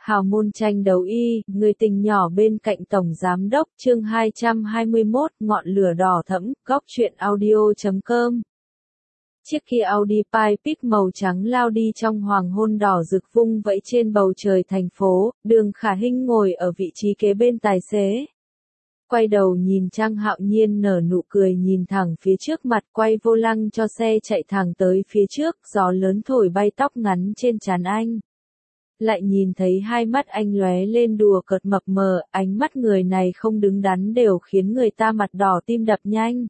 Hào môn tranh đấu y, người tình nhỏ bên cạnh Tổng Giám đốc, chương 221, ngọn lửa đỏ thẫm, góc truyện audio.com. Chiếc Kia Audi Pipe màu trắng lao đi trong hoàng hôn đỏ rực vung vẫy trên bầu trời thành phố, Đường Khả Hinh ngồi ở vị trí kế bên tài xế. Quay đầu nhìn Trang Hạo Nhiên nở nụ cười nhìn thẳng phía trước mặt, quay vô lăng cho xe chạy thẳng tới phía trước, gió lớn thổi bay tóc ngắn trên trán anh. Lại nhìn thấy hai mắt anh lóe lên đùa cợt mập mờ, ánh mắt người này không đứng đắn đều khiến người ta mặt đỏ tim đập nhanh.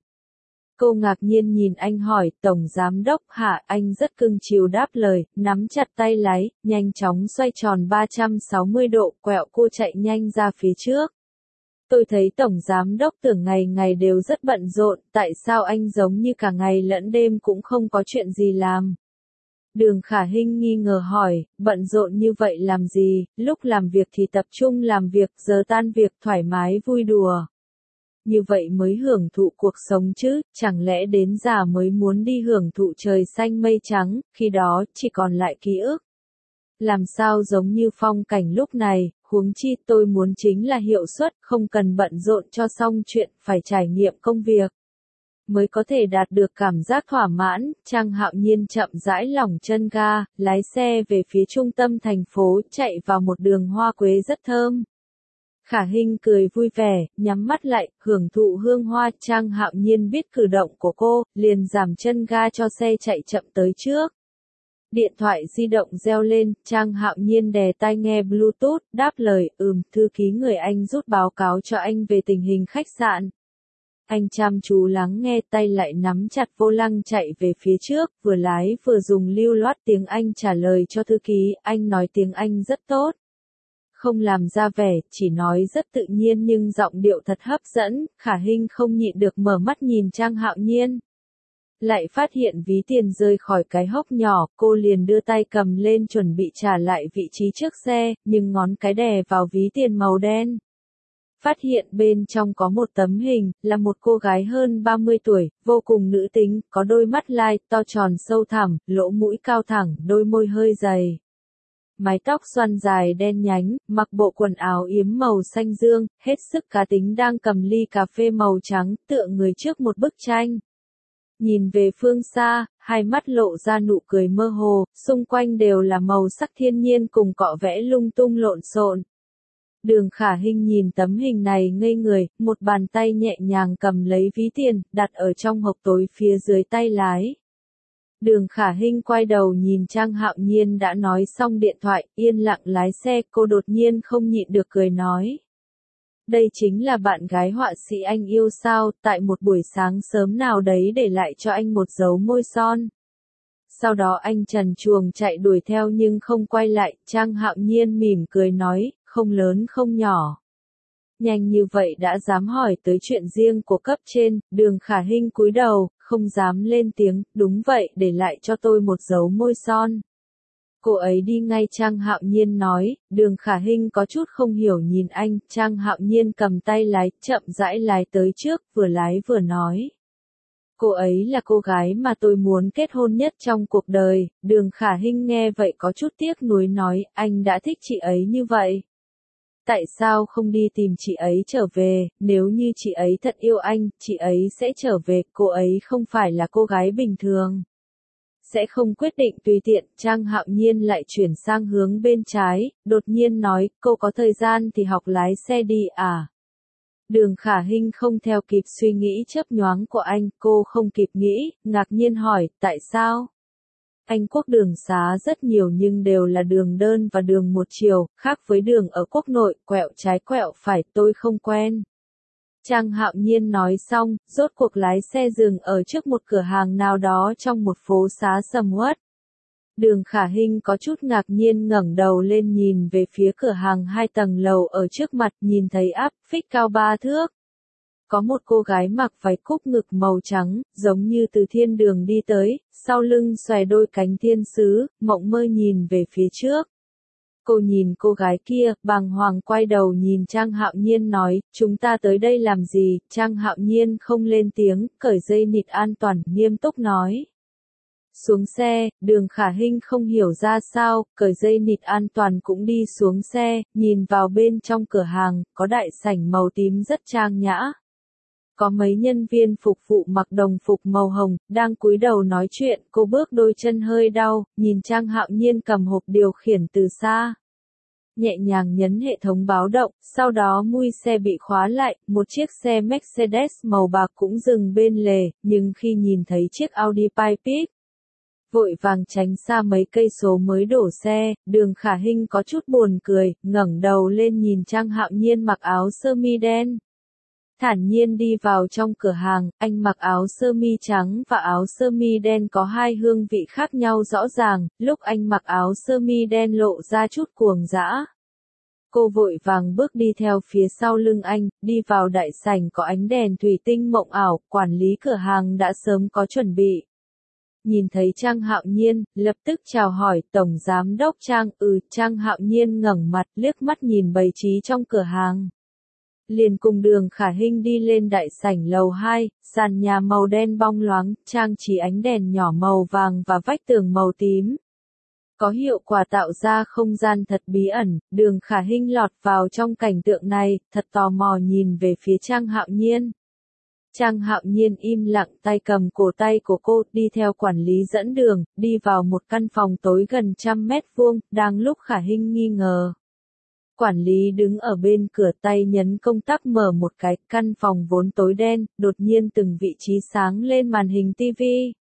Cô ngạc nhiên nhìn anh hỏi, Tổng Giám đốc hả? Anh rất cưng chiều đáp lời, nắm chặt tay lái, nhanh chóng xoay tròn 360 độ, quẹo cô chạy nhanh ra phía trước. Tôi thấy Tổng Giám đốc tưởng ngày ngày đều rất bận rộn, tại sao anh giống như cả ngày lẫn đêm cũng không có chuyện gì làm? Đường Khả Hinh nghi ngờ hỏi, bận rộn như vậy làm gì, lúc làm việc thì tập trung làm việc, giờ tan việc thoải mái vui đùa. Như vậy mới hưởng thụ cuộc sống chứ, chẳng lẽ đến già mới muốn đi hưởng thụ trời xanh mây trắng, khi đó chỉ còn lại ký ức. Làm sao giống như phong cảnh lúc này, huống chi tôi muốn chính là hiệu suất, không cần bận rộn cho xong chuyện, phải trải nghiệm công việc mới có thể đạt được cảm giác thỏa mãn. Trang Hạo Nhiên chậm rãi lỏng chân ga, lái xe về phía trung tâm thành phố, chạy vào một đường hoa quế rất thơm. Khả Hinh cười vui vẻ, nhắm mắt lại, hưởng thụ hương hoa. Trang Hạo Nhiên biết cử động của cô, liền giảm chân ga cho xe chạy chậm tới trước. Điện thoại di động reo lên, Trang Hạo Nhiên đè tai nghe Bluetooth, đáp lời, thư ký người Anh rút báo cáo cho anh về tình hình khách sạn. Anh chăm chú lắng nghe, tay lại nắm chặt vô lăng chạy về phía trước, vừa lái vừa dùng lưu loát tiếng Anh trả lời cho thư ký, anh nói tiếng Anh rất tốt. Không làm ra vẻ, chỉ nói rất tự nhiên nhưng giọng điệu thật hấp dẫn. Khả Hinh không nhịn được mở mắt nhìn Trang Hạo Nhiên. Lại phát hiện ví tiền rơi khỏi cái hốc nhỏ, cô liền đưa tay cầm lên chuẩn bị trả lại vị trí trước xe, nhưng ngón cái đè vào ví tiền màu đen. Phát hiện bên trong có một tấm hình, là một cô gái hơn 30 tuổi, vô cùng nữ tính, có đôi mắt lai, to tròn sâu thẳm, lỗ mũi cao thẳng, đôi môi hơi dày. Mái tóc xoăn dài đen nhánh, mặc bộ quần áo yếm màu xanh dương, hết sức cá tính đang cầm ly cà phê màu trắng, tựa người trước một bức tranh. Nhìn về phương xa, hai mắt lộ ra nụ cười mơ hồ, xung quanh đều là màu sắc thiên nhiên cùng cọ vẽ lung tung lộn xộn. Đường Khả Hinh nhìn tấm hình này ngây người, một bàn tay nhẹ nhàng cầm lấy ví tiền, đặt ở trong hộc tối phía dưới tay lái. Đường Khả Hinh quay đầu nhìn Trang Hạo Nhiên đã nói xong điện thoại, yên lặng lái xe, cô đột nhiên không nhịn được cười nói. Đây chính là bạn gái họa sĩ anh yêu sao, tại một buổi sáng sớm nào đấy để lại cho anh một dấu môi son. Sau đó anh trần truồng chạy đuổi theo nhưng không quay lại, Trang Hạo Nhiên mỉm cười nói, không lớn không nhỏ. Nhanh như vậy đã dám hỏi tới chuyện riêng của cấp trên, Đường Khả Hinh cúi đầu, không dám lên tiếng, đúng vậy, để lại cho tôi một dấu môi son. Cô ấy đi ngay. Trang Hạo Nhiên nói. Đường Khả Hinh có chút không hiểu nhìn anh, Trang Hạo Nhiên cầm tay lái, chậm rãi lái tới trước, vừa lái vừa nói. Cô ấy là cô gái mà tôi muốn kết hôn nhất trong cuộc đời. Đường Khả Hinh nghe vậy có chút tiếc nuối nói, anh đã thích chị ấy như vậy. Tại sao không đi tìm chị ấy trở về, nếu như chị ấy thật yêu anh, chị ấy sẽ trở về, cô ấy không phải là cô gái bình thường. Sẽ không quyết định tùy tiện. Trang Hạo Nhiên lại chuyển sang hướng bên trái, đột nhiên nói, cô có thời gian thì học lái xe đi à? Đường Khả Hinh không theo kịp suy nghĩ chớp nhoáng của anh, cô không kịp nghĩ, ngạc nhiên hỏi, tại sao? Anh Quốc đường xá rất nhiều nhưng đều là đường đơn và đường một chiều, khác với đường ở quốc nội, quẹo trái quẹo phải, tôi không quen. Trang Hạo Nhiên nói xong, rốt cuộc lái xe dừng ở trước một cửa hàng nào đó trong một phố xá sầm uất. Đường Khả Hinh có chút ngạc nhiên ngẩng đầu lên nhìn về phía cửa hàng 2 tầng lầu ở trước mặt, nhìn thấy áp phích cao 3 thước. Có một cô gái mặc váy cúc ngực màu trắng, giống như từ thiên đường đi tới, sau lưng xòe đôi cánh thiên sứ, mộng mơ nhìn về phía trước. Cô nhìn cô gái kia, bàng hoàng quay đầu nhìn Trang Hạo Nhiên nói, chúng ta tới đây làm gì? Trang Hạo Nhiên không lên tiếng, cởi dây nịt an toàn, nghiêm túc nói. Xuống xe, Đường Khả Hinh không hiểu ra sao, cởi dây nịt an toàn cũng đi xuống xe, nhìn vào bên trong cửa hàng, có đại sảnh màu tím rất trang nhã. Có mấy nhân viên phục vụ mặc đồng phục màu hồng, đang cúi đầu nói chuyện, cô bước đôi chân hơi đau, nhìn Trang Hạo Nhiên cầm hộp điều khiển từ xa. Nhẹ nhàng nhấn hệ thống báo động, sau đó mui xe bị khóa lại, một chiếc xe Mercedes màu bạc cũng dừng bên lề, nhưng khi nhìn thấy chiếc Audi Pipit, vội vàng tránh xa mấy cây số mới đổ xe. Đường Khả Hinh có chút buồn cười, ngẩng đầu lên nhìn Trang Hạo Nhiên mặc áo sơ mi đen. Thản nhiên đi vào trong cửa hàng, anh mặc áo sơ mi trắng và áo sơ mi đen có hai hương vị khác nhau rõ ràng, lúc anh mặc áo sơ mi đen lộ ra chút cuồng dã. Cô vội vàng bước đi theo phía sau lưng anh, đi vào đại sảnh có ánh đèn thủy tinh mộng ảo, quản lý cửa hàng đã sớm có chuẩn bị. Nhìn thấy Trang Hạo Nhiên, lập tức chào hỏi, Tổng Giám đốc Trang. Trang Hạo Nhiên ngẩng mặt, liếc mắt nhìn bày trí trong cửa hàng. Liền cùng Đường Khả Hinh đi lên đại sảnh lầu 2, sàn nhà màu đen bong loáng, trang trí ánh đèn nhỏ màu vàng và vách tường màu tím. Có hiệu quả tạo ra không gian thật bí ẩn. Đường Khả Hinh lọt vào trong cảnh tượng này, thật tò mò nhìn về phía Trang Hạo Nhiên. Trang Hạo Nhiên im lặng, tay cầm cổ tay của cô, đi theo quản lý dẫn đường, đi vào một căn phòng tối gần 100 mét vuông, đang lúc Khả Hinh nghi ngờ. Quản lý đứng ở bên cửa, tay nhấn công tắc mở một cái, căn phòng vốn tối đen, đột nhiên từng vị trí sáng lên màn hình TV.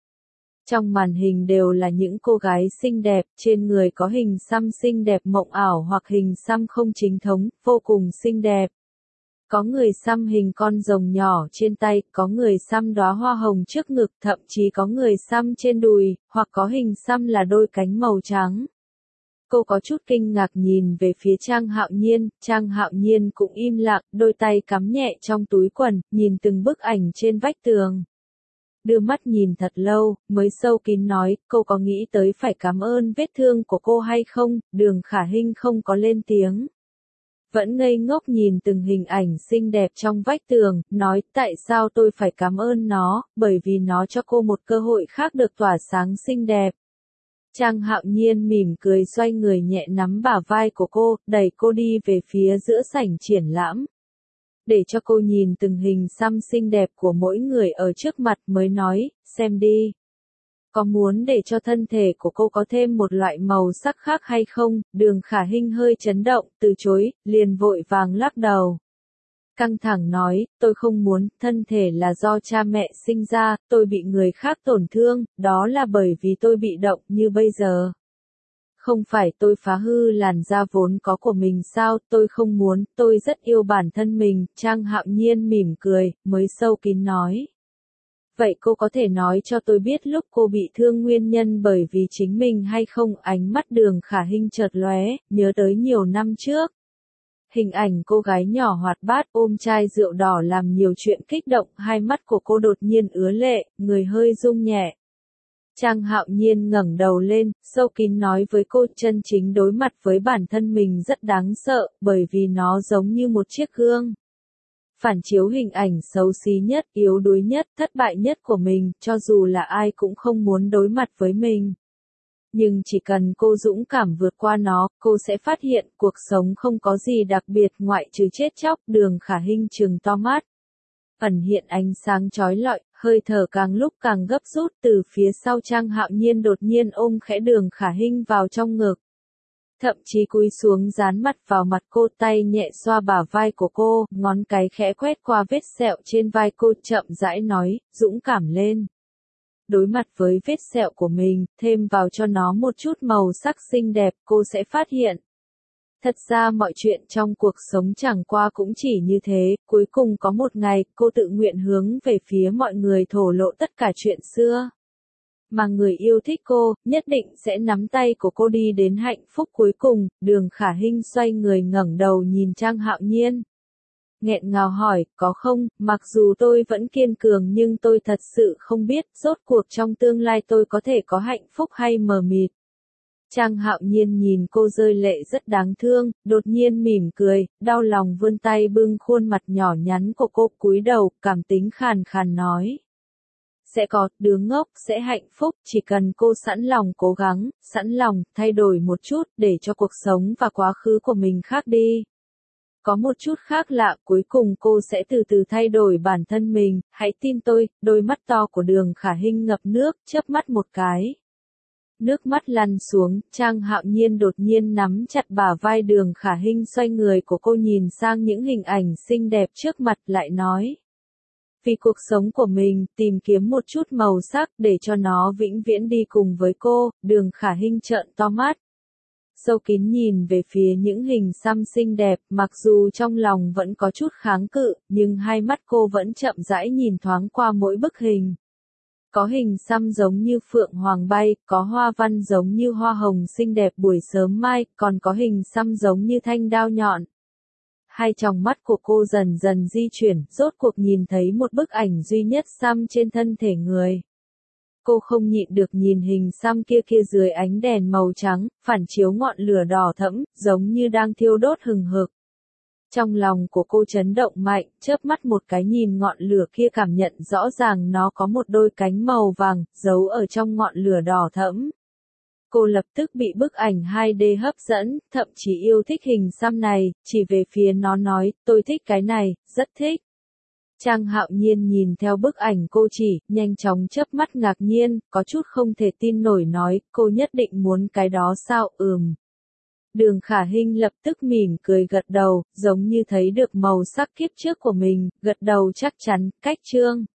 Trong màn hình đều là những cô gái xinh đẹp, trên người có hình xăm xinh đẹp mộng ảo hoặc hình xăm không chính thống, vô cùng xinh đẹp. Có người xăm hình con rồng nhỏ trên tay, có người xăm đóa hoa hồng trước ngực, thậm chí có người xăm trên đùi, hoặc có hình xăm là đôi cánh màu trắng. Cô có chút kinh ngạc nhìn về phía Trang Hạo Nhiên cũng im lặng, đôi tay cắm nhẹ trong túi quần, nhìn từng bức ảnh trên vách tường. Đưa mắt nhìn thật lâu, mới sâu kín nói, cô có nghĩ tới phải cảm ơn vết thương của cô hay không? Đường Khả Hinh không có lên tiếng. Vẫn ngây ngốc nhìn từng hình ảnh xinh đẹp trong vách tường, nói, tại sao tôi phải cảm ơn nó, bởi vì nó cho cô một cơ hội khác được tỏa sáng xinh đẹp. Trang Hạo Nhiên mỉm cười xoay người nhẹ nắm bả vai của cô, đẩy cô đi về phía giữa sảnh triển lãm. Để cho cô nhìn từng hình xăm xinh đẹp của mỗi người ở trước mặt mới nói, xem đi. Có muốn để cho thân thể của cô có thêm một loại màu sắc khác hay không? Đường Khả Hinh hơi chấn động, từ chối, liền vội vàng lắc đầu. Căng thẳng nói, tôi không muốn, thân thể là do cha mẹ sinh ra, tôi bị người khác tổn thương, đó là bởi vì tôi bị động như bây giờ. Không phải tôi phá hư làn da vốn có của mình sao, tôi không muốn, tôi rất yêu bản thân mình. Trang Hạo Nhiên mỉm cười, mới sâu kín nói. Vậy cô có thể nói cho tôi biết lúc cô bị thương nguyên nhân bởi vì chính mình hay không? Ánh mắt Đường Khả Hinh chợt lóe, nhớ tới nhiều năm trước. Hình ảnh cô gái nhỏ hoạt bát ôm chai rượu đỏ làm nhiều chuyện kích động, hai mắt của cô đột nhiên ứa lệ, người hơi rung nhẹ. Trang Hạo Nhiên ngẩng đầu lên, sâu kín nói với cô, chân chính đối mặt với bản thân mình rất đáng sợ, bởi vì nó giống như một chiếc gương. Phản chiếu hình ảnh xấu xí nhất, yếu đuối nhất, thất bại nhất của mình, cho dù là ai cũng không muốn đối mặt với mình. Nhưng chỉ cần cô dũng cảm vượt qua nó, cô sẽ phát hiện cuộc sống không có gì đặc biệt ngoại trừ chết chóc. Đường Khả Hinh trừng to mắt. Ẩn hiện ánh sáng chói lọi, hơi thở càng lúc càng gấp rút, từ phía sau Trang Hạo Nhiên đột nhiên ôm khẽ Đường Khả Hinh vào trong ngực. Thậm chí cúi xuống dán mặt vào mặt cô, tay nhẹ xoa bả vai của cô, ngón cái khẽ quét qua vết sẹo trên vai cô, chậm rãi nói, dũng cảm lên. Đối mặt với vết sẹo của mình, thêm vào cho nó một chút màu sắc xinh đẹp, cô sẽ phát hiện. Thật ra mọi chuyện trong cuộc sống chẳng qua cũng chỉ như thế, cuối cùng có một ngày, cô tự nguyện hướng về phía mọi người thổ lộ tất cả chuyện xưa. Mà người yêu thích cô, nhất định sẽ nắm tay của cô đi đến hạnh phúc cuối cùng. Đường Khả Hinh xoay người ngẩng đầu nhìn Trang Hạo Nhiên. Nghẹn ngào hỏi, có không, mặc dù tôi vẫn kiên cường nhưng tôi thật sự không biết, rốt cuộc trong tương lai tôi có thể có hạnh phúc hay mờ mịt. Trang Hạo Nhiên nhìn cô rơi lệ rất đáng thương, đột nhiên mỉm cười, đau lòng vươn tay bưng khuôn mặt nhỏ nhắn của cô, cúi đầu, cảm tính khàn khàn nói. sẽ có, đứa ngốc, sẽ hạnh phúc, chỉ cần cô sẵn lòng cố gắng, sẵn lòng, thay đổi một chút, để cho cuộc sống và quá khứ của mình khác đi. Có một chút khác lạ, cuối cùng cô sẽ từ từ thay đổi bản thân mình, hãy tin tôi, đôi mắt to của Đường Khả Hinh ngập nước, chớp mắt một cái. Nước mắt lăn xuống, Trang Hạo Nhiên đột nhiên nắm chặt bả vai Đường Khả Hinh, xoay người của cô nhìn sang những hình ảnh xinh đẹp trước mặt, lại nói. Vì cuộc sống của mình, tìm kiếm một chút màu sắc để cho nó vĩnh viễn đi cùng với cô. Đường Khả Hinh trợn to mắt. Sâu kín nhìn về phía những hình xăm xinh đẹp, mặc dù trong lòng vẫn có chút kháng cự, nhưng hai mắt cô vẫn chậm rãi nhìn thoáng qua mỗi bức hình. Có hình xăm giống như phượng hoàng bay, có hoa văn giống như hoa hồng xinh đẹp buổi sớm mai, còn có hình xăm giống như thanh đao nhọn. Hai tròng mắt của cô dần dần di chuyển, rốt cuộc nhìn thấy một bức ảnh duy nhất xăm trên thân thể người. Cô không nhịn được nhìn hình xăm kia dưới ánh đèn màu trắng, phản chiếu ngọn lửa đỏ thẫm, giống như đang thiêu đốt hừng hực. Trong lòng của cô chấn động mạnh, chớp mắt một cái nhìn ngọn lửa kia, cảm nhận rõ ràng nó có một đôi cánh màu vàng, giấu ở trong ngọn lửa đỏ thẫm. Cô lập tức bị bức ảnh 2D hấp dẫn, thậm chí yêu thích hình xăm này, chỉ về phía nó nói, tôi thích cái này, rất thích. Trang Hạo Nhiên nhìn theo bức ảnh cô chỉ, nhanh chóng chớp mắt ngạc nhiên, có chút không thể tin nổi nói, cô nhất định muốn cái đó sao? Đường Khả Hinh lập tức mỉm cười gật đầu, giống như thấy được màu sắc kiếp trước của mình, gật đầu chắc chắn, cách chương.